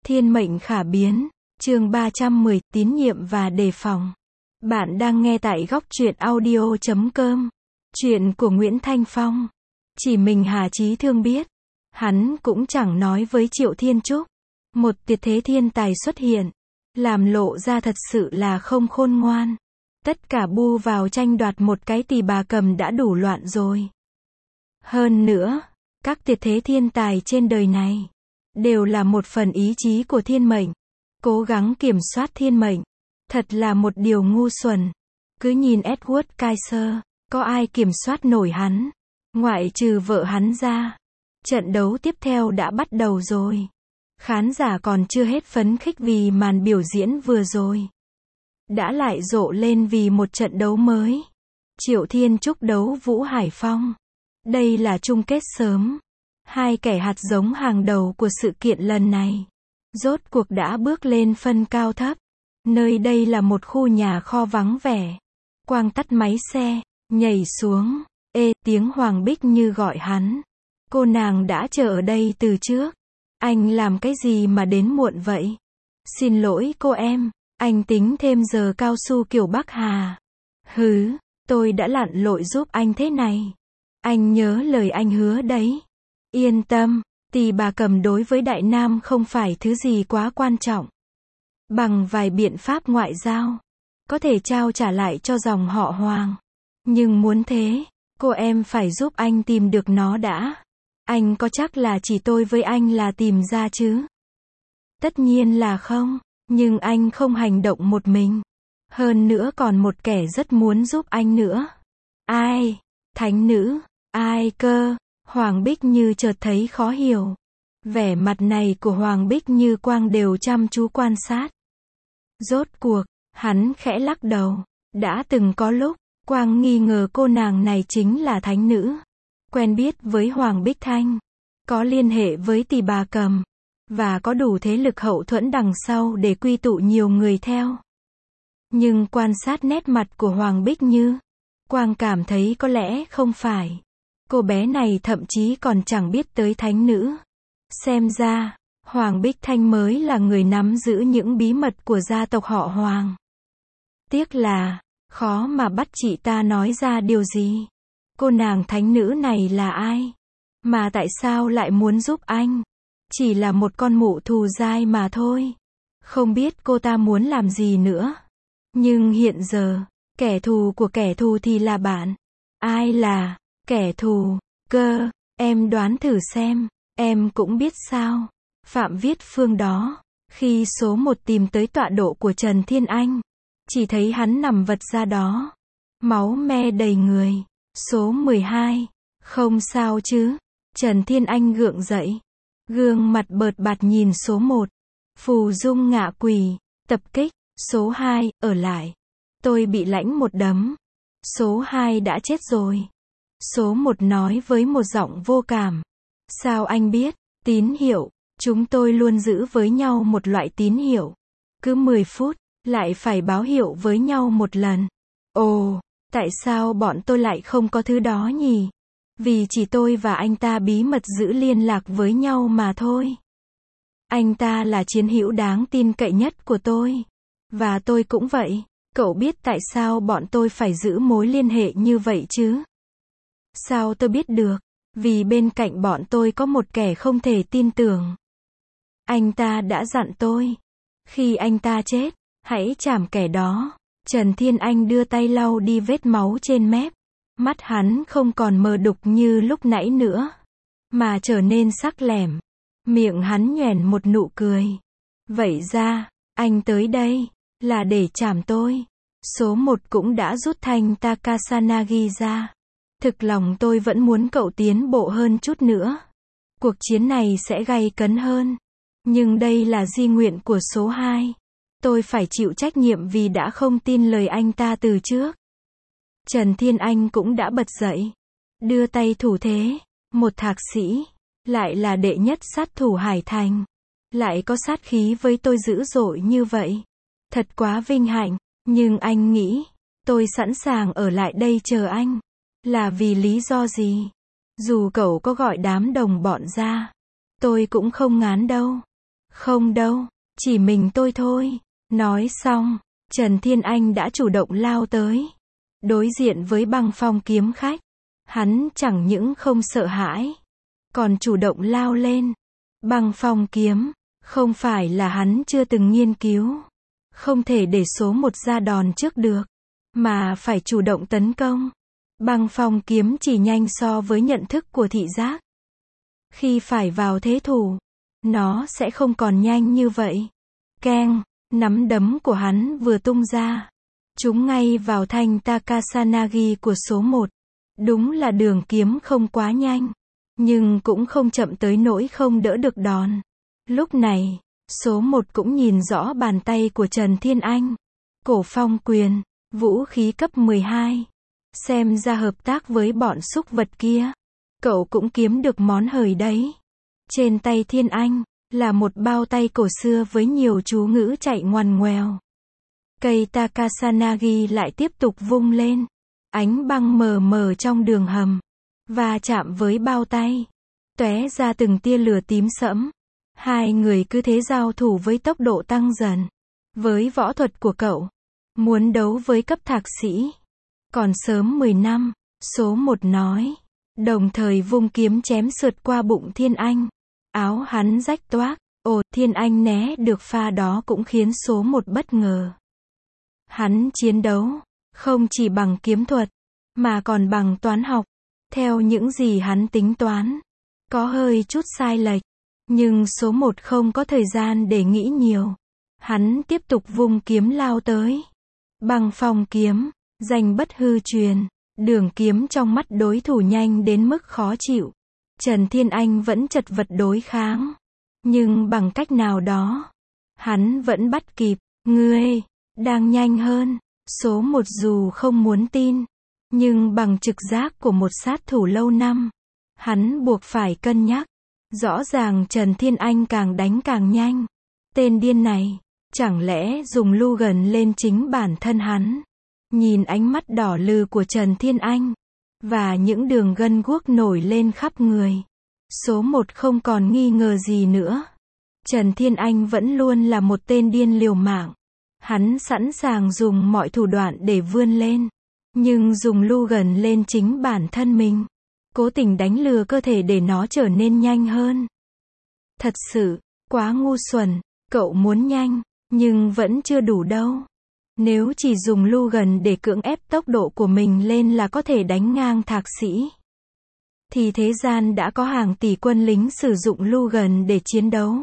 Thiên mệnh khả biến, chương 310, tín nhiệm và đề phòng. Bạn đang nghe tại góc truyện audio.com. Chuyện của Nguyễn Thanh Phong. Chỉ mình Hà Chí Thương biết. Hắn cũng chẳng nói với Triệu Thiên Trúc. Một tuyệt thế thiên tài xuất hiện. Làm lộ ra thật sự là không khôn ngoan. Tất cả bu vào tranh đoạt một cái Tỳ Bà Cầm đã đủ loạn rồi. Hơn nữa, các tuyệt thế thiên tài trên đời này đều là một phần ý chí của thiên mệnh. Cố gắng kiểm soát thiên mệnh. Thật là một điều ngu xuẩn. Cứ nhìn Edward Kaiser, có ai kiểm soát nổi hắn, ngoại trừ vợ hắn ra. Trận đấu tiếp theo đã bắt đầu rồi. Khán giả còn chưa hết phấn khích vì màn biểu diễn vừa rồi. Đã lại rộ lên vì một trận đấu mới. Triệu Thiên Trúc đấu Vũ Hải Phong. Đây là chung kết sớm. Hai kẻ hạt giống hàng đầu của sự kiện lần này rốt cuộc đã bước lên phân cao thấp. Nơi đây là một khu nhà kho vắng vẻ. Quang tắt máy xe, nhảy xuống. Tiếng Hoàng Bích Như gọi hắn. Cô nàng đã chờ ở đây từ trước. Anh làm cái gì mà đến muộn vậy? Xin lỗi cô em, anh tính thêm giờ cao su kiểu Bắc Hà. Hứ, tôi đã lặn lội giúp anh thế này. Anh nhớ lời anh hứa đấy. Yên tâm, Tỳ Bà Cầm đối với Đại Nam không phải thứ gì quá quan trọng. Bằng vài biện pháp ngoại giao, có thể trao trả lại cho dòng họ Hoàng. Nhưng muốn thế, cô em phải giúp anh tìm được nó đã. Anh có chắc là chỉ tôi với anh là tìm ra chứ? Tất nhiên là không, nhưng anh không hành động một mình. Hơn nữa còn một kẻ rất muốn giúp anh nữa. Ai? Thánh nữ? Ai cơ? Hoàng Bích Như chợt thấy khó hiểu. Vẻ mặt này của Hoàng Bích Như Quang đều chăm chú quan sát. Rốt cuộc, hắn khẽ lắc đầu. Đã từng có lúc, Quang nghi ngờ cô nàng này chính là thánh nữ. Quen biết với Hoàng Bích Thanh. Có liên hệ với Tỳ Bà Cầm. Và có đủ thế lực hậu thuẫn đằng sau để quy tụ nhiều người theo. Nhưng quan sát nét mặt của Hoàng Bích Như, Quang cảm thấy có lẽ không phải. Cô bé này thậm chí còn chẳng biết tới thánh nữ. Xem ra, Hoàng Bích Thanh mới là người nắm giữ những bí mật của gia tộc họ Hoàng. Tiếc là, khó mà bắt chị ta nói ra điều gì. Cô nàng thánh nữ này là ai? Mà tại sao lại muốn giúp anh? Chỉ là một con mụ thù dai mà thôi. Không biết cô ta muốn làm gì nữa. Nhưng hiện giờ, kẻ thù của kẻ thù thì là bạn. Ai là kẻ thù? Cơ, em đoán thử xem. Em cũng biết sao. Phạm Viết Phương đó. Khi số 1 tìm tới tọa độ của Trần Thiên Anh, chỉ thấy hắn nằm vật ra đó. Máu me đầy người. Số 12. Không sao chứ? Trần Thiên Anh gượng dậy. Gương mặt bợt bạt nhìn số 1. Phù dung ngạ quỷ. Tập kích. Số 2, ở lại. Tôi bị lãnh một đấm. Số 2 đã chết rồi. Số 1 nói với một giọng vô cảm. Sao anh biết? Tín hiệu. Chúng tôi luôn giữ với nhau một loại tín hiệu. Cứ 10 phút, lại phải báo hiệu với nhau một lần. Ồ, tại sao bọn tôi lại không có thứ đó nhỉ? Vì chỉ tôi và anh ta bí mật giữ liên lạc với nhau mà thôi. Anh ta là chiến hữu đáng tin cậy nhất của tôi. Và tôi cũng vậy. Cậu biết tại sao bọn tôi phải giữ mối liên hệ như vậy chứ? Sao tôi biết được? Vì bên cạnh bọn tôi có một kẻ không thể tin tưởng. Anh ta đã dặn tôi. Khi anh ta chết, hãy trảm kẻ đó. Trần Thiên Anh đưa tay lau đi vết máu trên mép. Mắt hắn không còn mờ đục như lúc nãy nữa, mà trở nên sắc lẻm. Miệng hắn nhoẻn một nụ cười. Vậy ra, anh tới đây là để trảm tôi. Số 1 cũng đã rút thanh Takasanagi ra. Thực lòng tôi vẫn muốn cậu tiến bộ hơn chút nữa. Cuộc chiến này sẽ gay cấn hơn. Nhưng đây là di nguyện của số 2. Tôi phải chịu trách nhiệm vì đã không tin lời anh ta từ trước. Trần Thiên Anh cũng đã bật dậy. Đưa tay thủ thế. Một thạc sĩ. Lại là đệ nhất sát thủ Hải Thành. Lại có sát khí với tôi dữ dội như vậy. Thật quá vinh hạnh. Nhưng anh nghĩ, tôi sẵn sàng ở lại đây chờ anh. Là vì lý do gì? Dù cậu có gọi đám đồng bọn ra, tôi cũng không ngán đâu. Không đâu, chỉ mình tôi thôi. Nói xong, Trần Thiên Anh đã chủ động lao tới. Đối diện với Băng Phong kiếm khách, hắn chẳng những không sợ hãi, còn chủ động lao lên. Băng Phong kiếm, không phải là hắn chưa từng nghiên cứu. Không thể để số một ra đòn trước được, mà phải chủ động tấn công. Băng Phong kiếm chỉ nhanh so với nhận thức của thị giác. Khi phải vào thế thủ, nó sẽ không còn nhanh như vậy. Keng, nắm đấm của hắn vừa tung ra, trúng ngay vào thanh Takasanagi của số 1. Đúng là đường kiếm không quá nhanh, nhưng cũng không chậm tới nỗi không đỡ được đòn. Lúc này, số 1 cũng nhìn rõ bàn tay của Trần Thiên Anh. Cổ phong quyền, vũ khí cấp 12. Xem ra hợp tác với bọn súc vật kia, cậu cũng kiếm được món hời đấy. Trên tay Thiên Anh, là một bao tay cổ xưa với nhiều chú ngữ chạy ngoằn ngoèo. Cây Takasanagi lại tiếp tục vung lên. Ánh băng mờ mờ trong đường hầm, và chạm với bao tay, tóe ra từng tia lửa tím sẫm. Hai người cứ thế giao thủ với tốc độ tăng dần. Với võ thuật của cậu, muốn đấu với cấp thạc sĩ, còn sớm 10 năm, số 1 nói. Đồng thời vung kiếm chém sượt qua bụng Thiên Anh. Áo hắn rách toác. Ồ, Thiên Anh né được pha đó cũng khiến số 1 bất ngờ. Hắn chiến đấu, không chỉ bằng kiếm thuật, mà còn bằng toán học. Theo những gì hắn tính toán, có hơi chút sai lệch. Nhưng số 1 không có thời gian để nghĩ nhiều. Hắn tiếp tục vung kiếm lao tới. Băng Phong kiếm, danh bất hư truyền. Đường kiếm trong mắt đối thủ nhanh đến mức khó chịu. Trần Thiên Anh vẫn chật vật đối kháng. Nhưng bằng cách nào đó, hắn vẫn bắt kịp. Ngươi, đang nhanh hơn. Số 1 dù không muốn tin, nhưng bằng trực giác của một sát thủ lâu năm, hắn buộc phải cân nhắc. Rõ ràng Trần Thiên Anh càng đánh càng nhanh. Tên điên này, chẳng lẽ dùng Lugan lên chính bản thân hắn. Nhìn ánh mắt đỏ lừ của Trần Thiên Anh, và những đường gân guốc nổi lên khắp người, số 1 không còn nghi ngờ gì nữa. Trần Thiên Anh vẫn luôn là một tên điên liều mạng. Hắn sẵn sàng dùng mọi thủ đoạn để vươn lên. Nhưng dùng Lugan lên chính bản thân mình, cố tình đánh lừa cơ thể để nó trở nên nhanh hơn. Thật sự, quá ngu xuẩn. Cậu muốn nhanh, nhưng vẫn chưa đủ đâu. Nếu chỉ dùng Lugan để cưỡng ép tốc độ của mình lên là có thể đánh ngang thạc sĩ, thì thế gian đã có hàng tỷ quân lính sử dụng Lugan để chiến đấu.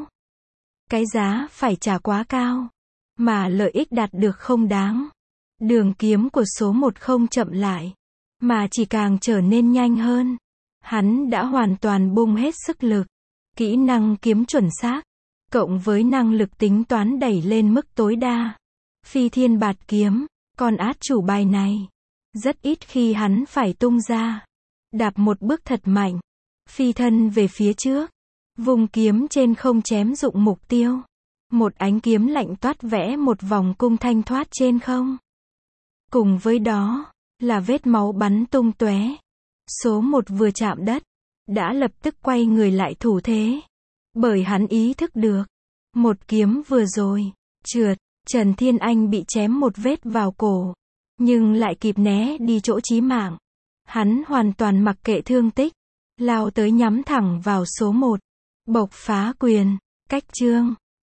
Cái giá phải trả quá cao, mà lợi ích đạt được không đáng. Đường kiếm của số 1 không chậm lại, mà chỉ càng trở nên nhanh hơn. Hắn đã hoàn toàn bung hết sức lực. Kỹ năng kiếm chuẩn xác, cộng với năng lực tính toán đẩy lên mức tối đa. Phi thiên bạt kiếm, con át chủ bài này, rất ít khi hắn phải tung ra. Đạp một bước thật mạnh, phi thân về phía trước, vùng kiếm trên không chém dụng mục tiêu. Một ánh kiếm lạnh toát vẽ một vòng cung thanh thoát trên không. Cùng với đó, là vết máu bắn tung tóe. Số 1 vừa chạm đất, đã lập tức quay người lại thủ thế. Bởi hắn ý thức được, một kiếm vừa rồi, trượt, Trần Thiên Anh bị chém một vết vào cổ, nhưng lại kịp né đi chỗ chí mạng. Hắn hoàn toàn mặc kệ thương tích, lao tới nhắm thẳng vào số 1. Bộc phá quyền, cách chương.